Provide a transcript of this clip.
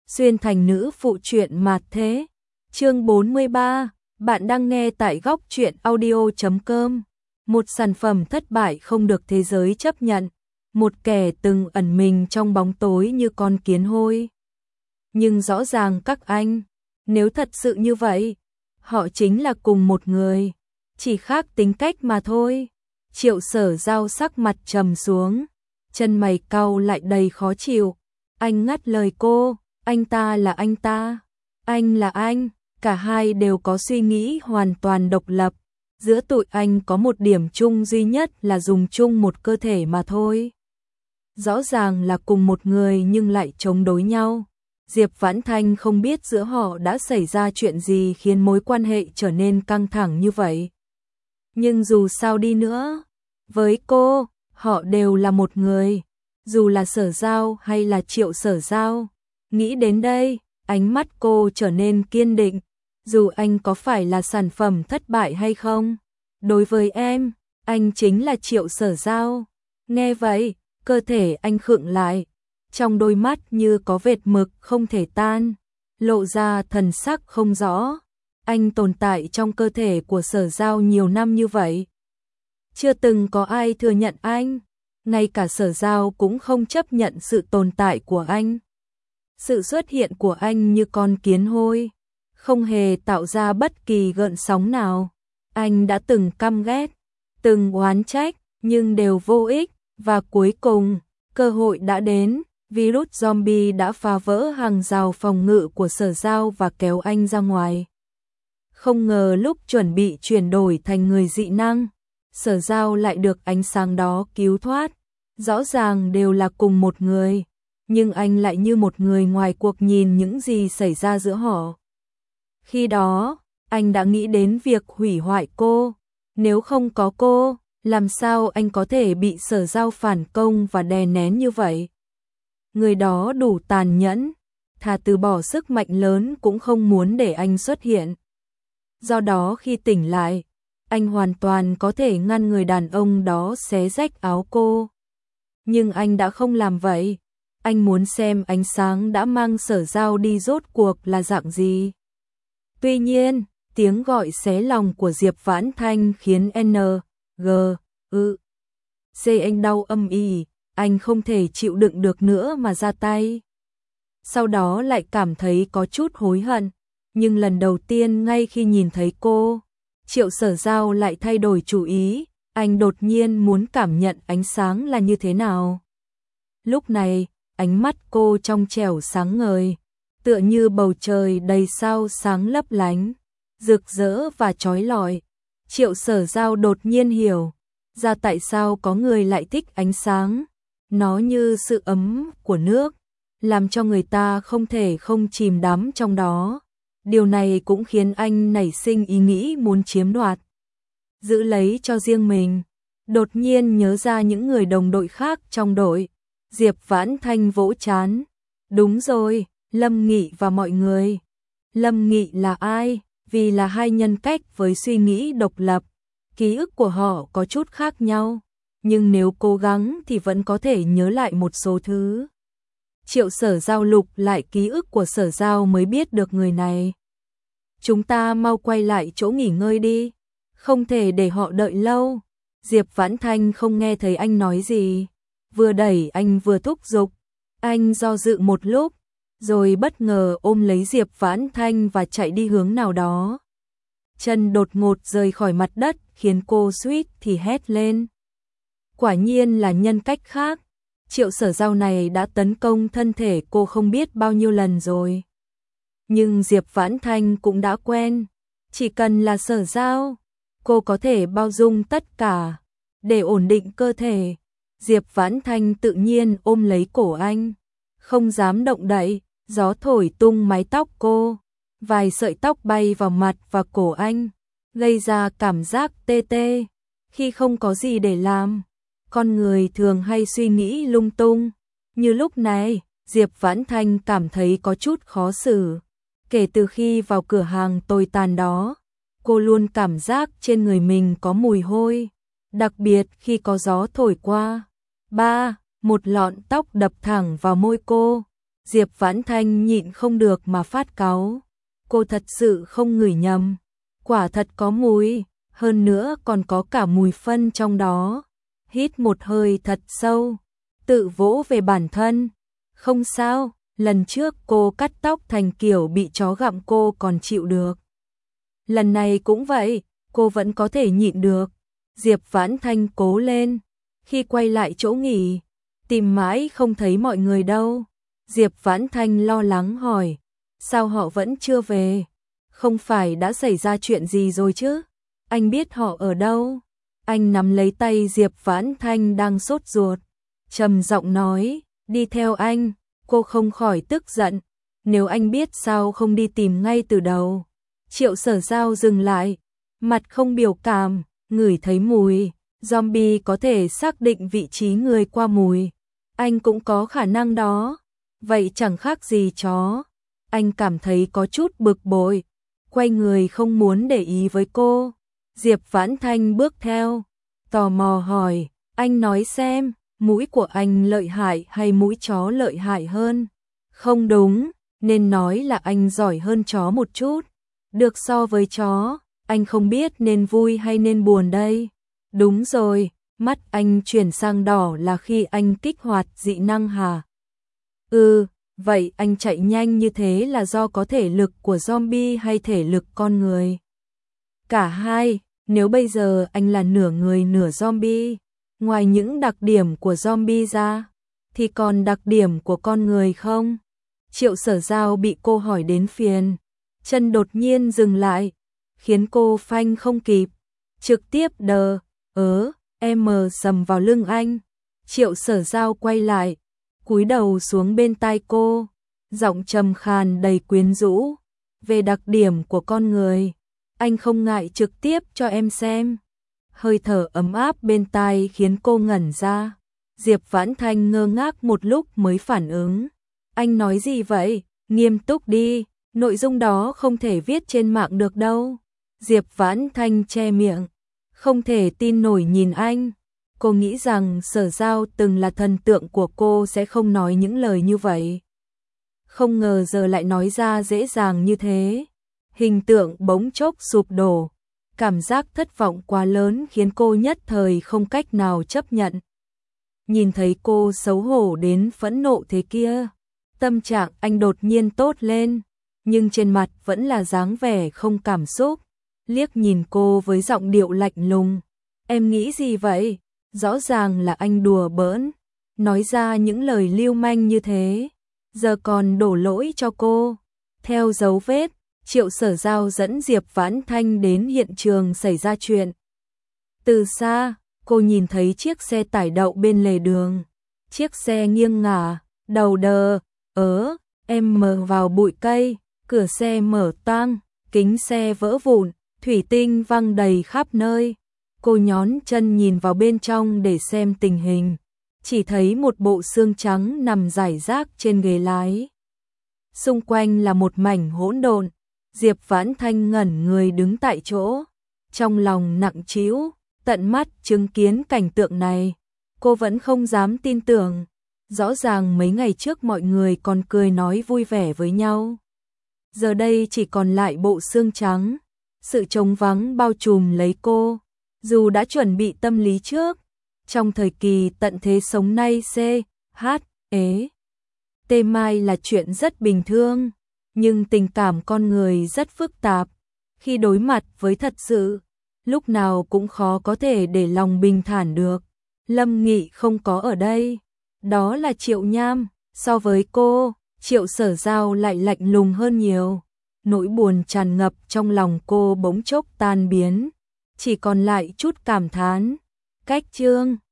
xuyên thành nữ phụ truyện mạt thế. Chương 43, bạn đang nghe tại góc truyện audio.com. Một sản phẩm thất bại không được thế giới chấp nhận, một kẻ từng ẩn mình trong bóng tối như con kiến hôi. Nhưng rõ ràng các anh, nếu thật sự như vậy, họ chính là cùng một người, chỉ khác tính cách mà thôi. Triệu Sở Giao sắc mặt trầm xuống, chân mày cau lại đầy khó chịu. Anh ngắt lời cô, anh ta là anh ta, anh là anh, cả hai đều có suy nghĩ hoàn toàn độc lập. Giữa tụi anh có một điểm chung duy nhất là dùng chung một cơ thể mà thôi. Rõ ràng là cùng một người nhưng lại chống đối nhau. Diệp Vãn Thanh không biết giữa họ đã xảy ra chuyện gì khiến mối quan hệ trở nên căng thẳng như vậy. Nhưng dù sao đi nữa, với cô, họ đều là một người, dù là Sở Giao hay là Triệu Sở Giao. Nghĩ đến đây, ánh mắt cô trở nên kiên định, dù anh có phải là sản phẩm thất bại hay không. Đối với em, anh chính là Triệu Sở Giao. Nghe vậy, cơ thể anh khựng lại, trong đôi mắt như có vệt mực không thể tan, lộ ra thần sắc không rõ. Anh tồn tại trong cơ thể của Sở Giao nhiều năm như vậy, chưa từng có ai thừa nhận anh, ngay cả Sở Giao cũng không chấp nhận sự tồn tại của anh. Sự xuất hiện của anh như con kiến hôi, không hề tạo ra bất kỳ gợn sóng nào. Anh đã từng căm ghét, từng oán trách, nhưng đều vô ích, và cuối cùng, cơ hội đã đến. Virus zombie đã phá vỡ hàng rào phòng ngự của Sở Giao và kéo anh ra ngoài. Không ngờ lúc chuẩn bị chuyển đổi thành người dị năng, Sở Giao lại được ánh sáng đó cứu thoát. Rõ ràng đều là cùng một người, nhưng anh lại như một người ngoài cuộc nhìn những gì xảy ra giữa họ. Khi đó, anh đã nghĩ đến việc hủy hoại cô. Nếu không có cô, làm sao anh có thể bị Sở Giao phản công và đè nén như vậy? Người đó đủ tàn nhẫn, thà từ bỏ sức mạnh lớn cũng không muốn để anh xuất hiện. Do đó khi tỉnh lại, anh hoàn toàn có thể ngăn người đàn ông đó xé rách áo cô. Nhưng anh đã không làm vậy. Anh muốn xem ánh sáng đã mang Sở Giao đi rốt cuộc là dạng gì. Tuy nhiên, tiếng gọi xé lòng của Diệp Vãn Thanh khiến C anh đau âm ỉ. Anh không thể chịu đựng được nữa mà ra tay. Sau đó lại cảm thấy có chút hối hận, nhưng lần đầu tiên ngay khi nhìn thấy cô, Triệu Sở Giao lại thay đổi chủ ý. Anh đột nhiên muốn cảm nhận ánh sáng là như thế nào. Lúc này, ánh mắt cô trong trẻo sáng ngời, tựa như bầu trời đầy sao sáng lấp lánh, rực rỡ và chói lọi. Triệu Sở Giao đột nhiên hiểu ra tại sao có người lại thích ánh sáng. Nó như sự ấm của nước, làm cho người ta không thể không chìm đắm trong đó. Điều này cũng khiến anh nảy sinh ý nghĩ muốn chiếm đoạt, giữ lấy cho riêng mình. Đột nhiên nhớ ra những người đồng đội khác trong đội. Diệp Vãn Thanh vỗ trán. Đúng rồi, Lâm Nghị và mọi người. Lâm Nghị là ai? Vì là hai nhân cách với suy nghĩ độc lập, ký ức của họ có chút khác nhau, nhưng nếu cố gắng thì vẫn có thể nhớ lại một số thứ. Triệu Sở Giao lục lại ký ức của Sở Giao mới biết được người này. Chúng ta mau quay lại chỗ nghỉ ngơi đi, không thể để họ đợi lâu. Diệp Vãn Thanh không nghe thấy anh nói gì, vừa đẩy anh vừa thúc giục. Anh do dự một lúc, rồi bất ngờ ôm lấy Diệp Vãn Thanh và chạy đi hướng nào đó. Chân đột ngột rời khỏi mặt đất khiến cô suýt thì hét lên. Quả nhiên là nhân cách khác. Triệu Sở Giao này đã tấn công thân thể cô không biết bao nhiêu lần rồi. Nhưng Diệp Vãn Thanh cũng đã quen. Chỉ cần là Sở Giao, cô có thể bao dung tất cả. Để ổn định cơ thể, Diệp Vãn Thanh tự nhiên ôm lấy cổ anh, không dám động đậy. Gió thổi tung mái tóc cô, vài sợi tóc bay vào mặt và cổ anh, gây ra cảm giác tê tê. Khi không có gì để làm, con người thường hay suy nghĩ lung tung. Như lúc này, Diệp Vãn Thanh cảm thấy có chút khó xử. Kể từ khi vào cửa hàng tồi tàn đó, cô luôn cảm giác trên người mình có mùi hôi, đặc biệt khi có gió thổi qua. Một lọn tóc đập thẳng vào môi cô. Diệp Vãn Thanh nhịn không được mà phát cáu. Cô thật sự không ngửi nhầm. Quả thật có mùi, hơn nữa còn có cả mùi phân trong đó. Hít một hơi thật sâu, tự vỗ về bản thân. Không sao, lần trước cô cắt tóc thành kiểu bị chó gặm cô còn chịu được. Lần này cũng vậy, cô vẫn có thể nhịn được. Diệp Vãn Thanh cố lên. Khi quay lại chỗ nghỉ, tìm mãi không thấy mọi người đâu. Diệp Vãn Thanh lo lắng hỏi, sao họ vẫn chưa về? Không phải đã xảy ra chuyện gì rồi chứ? Anh biết họ ở đâu? Anh nắm lấy tay Diệp Vãn Thanh đang sốt ruột, trầm giọng nói, đi theo anh. Cô không khỏi tức giận, nếu anh biết sao không đi tìm ngay từ đầu. Triệu Sở Giao dừng lại, mặt không biểu cảm, ngửi thấy mùi, zombie có thể xác định vị trí người qua mùi. Anh cũng có khả năng đó, vậy chẳng khác gì chó. Anh cảm thấy có chút bực bội, quay người không muốn để ý với cô. Diệp Vãn Thanh bước theo, tò mò hỏi, anh nói xem, mũi của anh lợi hại hay mũi chó lợi hại hơn? Không đúng, nên nói là anh giỏi hơn chó một chút. Được so với chó, anh không biết nên vui hay nên buồn đây. Đúng rồi, mắt anh chuyển sang đỏ là khi anh kích hoạt dị năng hả? Vậy anh chạy nhanh như thế là do có thể lực của zombie hay thể lực con người? Cả hai, nếu bây giờ anh là nửa người nửa zombie, ngoài những đặc điểm của zombie ra, thì còn đặc điểm của con người không? Triệu Sở Giao bị cô hỏi đến phiền, chân đột nhiên dừng lại, khiến cô phanh không kịp, trực tiếp sầm vào lưng anh. Triệu Sở Giao quay lại, cúi đầu xuống bên tai cô, giọng trầm khàn đầy quyến rũ, về đặc điểm của con người, anh không ngại trực tiếp cho em xem. Hơi thở ấm áp bên tai khiến cô ngẩn ra. Diệp Vãn Thanh ngơ ngác một lúc mới phản ứng. Anh nói gì vậy? Nghiêm túc đi, nội dung đó không thể viết trên mạng được đâu. Diệp Vãn Thanh che miệng, không thể tin nổi nhìn anh. Cô nghĩ rằng Sở Giao từng là thần tượng của cô sẽ không nói những lời như vậy. Không ngờ giờ lại nói ra dễ dàng như thế. Hình tượng bỗng chốc sụp đổ. Cảm giác thất vọng quá lớn khiến cô nhất thời không cách nào chấp nhận. Nhìn thấy cô xấu hổ đến phẫn nộ thế kia, tâm trạng anh đột nhiên tốt lên, nhưng trên mặt vẫn là dáng vẻ không cảm xúc. Liếc nhìn cô với giọng điệu lạnh lùng, em nghĩ gì vậy? Rõ ràng là anh đùa bỡn, nói ra những lời lưu manh như thế, giờ còn đổ lỗi cho cô. Theo dấu vết, Triệu Sở Giao dẫn Diệp Vãn Thanh đến hiện trường xảy ra chuyện. Từ xa, cô nhìn thấy chiếc xe tải đậu bên lề đường. Chiếc xe nghiêng ngả, đầu mở vào bụi cây, cửa xe mở toang, kính xe vỡ vụn, thủy tinh văng đầy khắp nơi. Cô nhón chân nhìn vào bên trong để xem tình hình, chỉ thấy một bộ xương trắng nằm rải rác trên ghế lái. Xung quanh là một mảnh hỗn độn. Diệp Vãn Thanh ngẩn người đứng tại chỗ, trong lòng nặng trĩu, tận mắt chứng kiến cảnh tượng này, cô vẫn không dám tin tưởng. Rõ ràng mấy ngày trước mọi người còn cười nói vui vẻ với nhau, giờ đây chỉ còn lại bộ xương trắng. Sự trống vắng bao trùm lấy cô, dù đã chuẩn bị tâm lý trước. Trong thời kỳ tận thế sống nay mai là chuyện rất bình thường, nhưng tình cảm con người rất phức tạp. Khi đối mặt với thật sự, lúc nào cũng khó có thể để lòng bình thản được. Lâm Nghị không có ở đây, đó là Triệu Nham. So với cô, Triệu Sở Giao lại lạnh lùng hơn nhiều. Nỗi buồn tràn ngập trong lòng cô bỗng chốc tan biến, chỉ còn lại chút cảm thán. Cách chương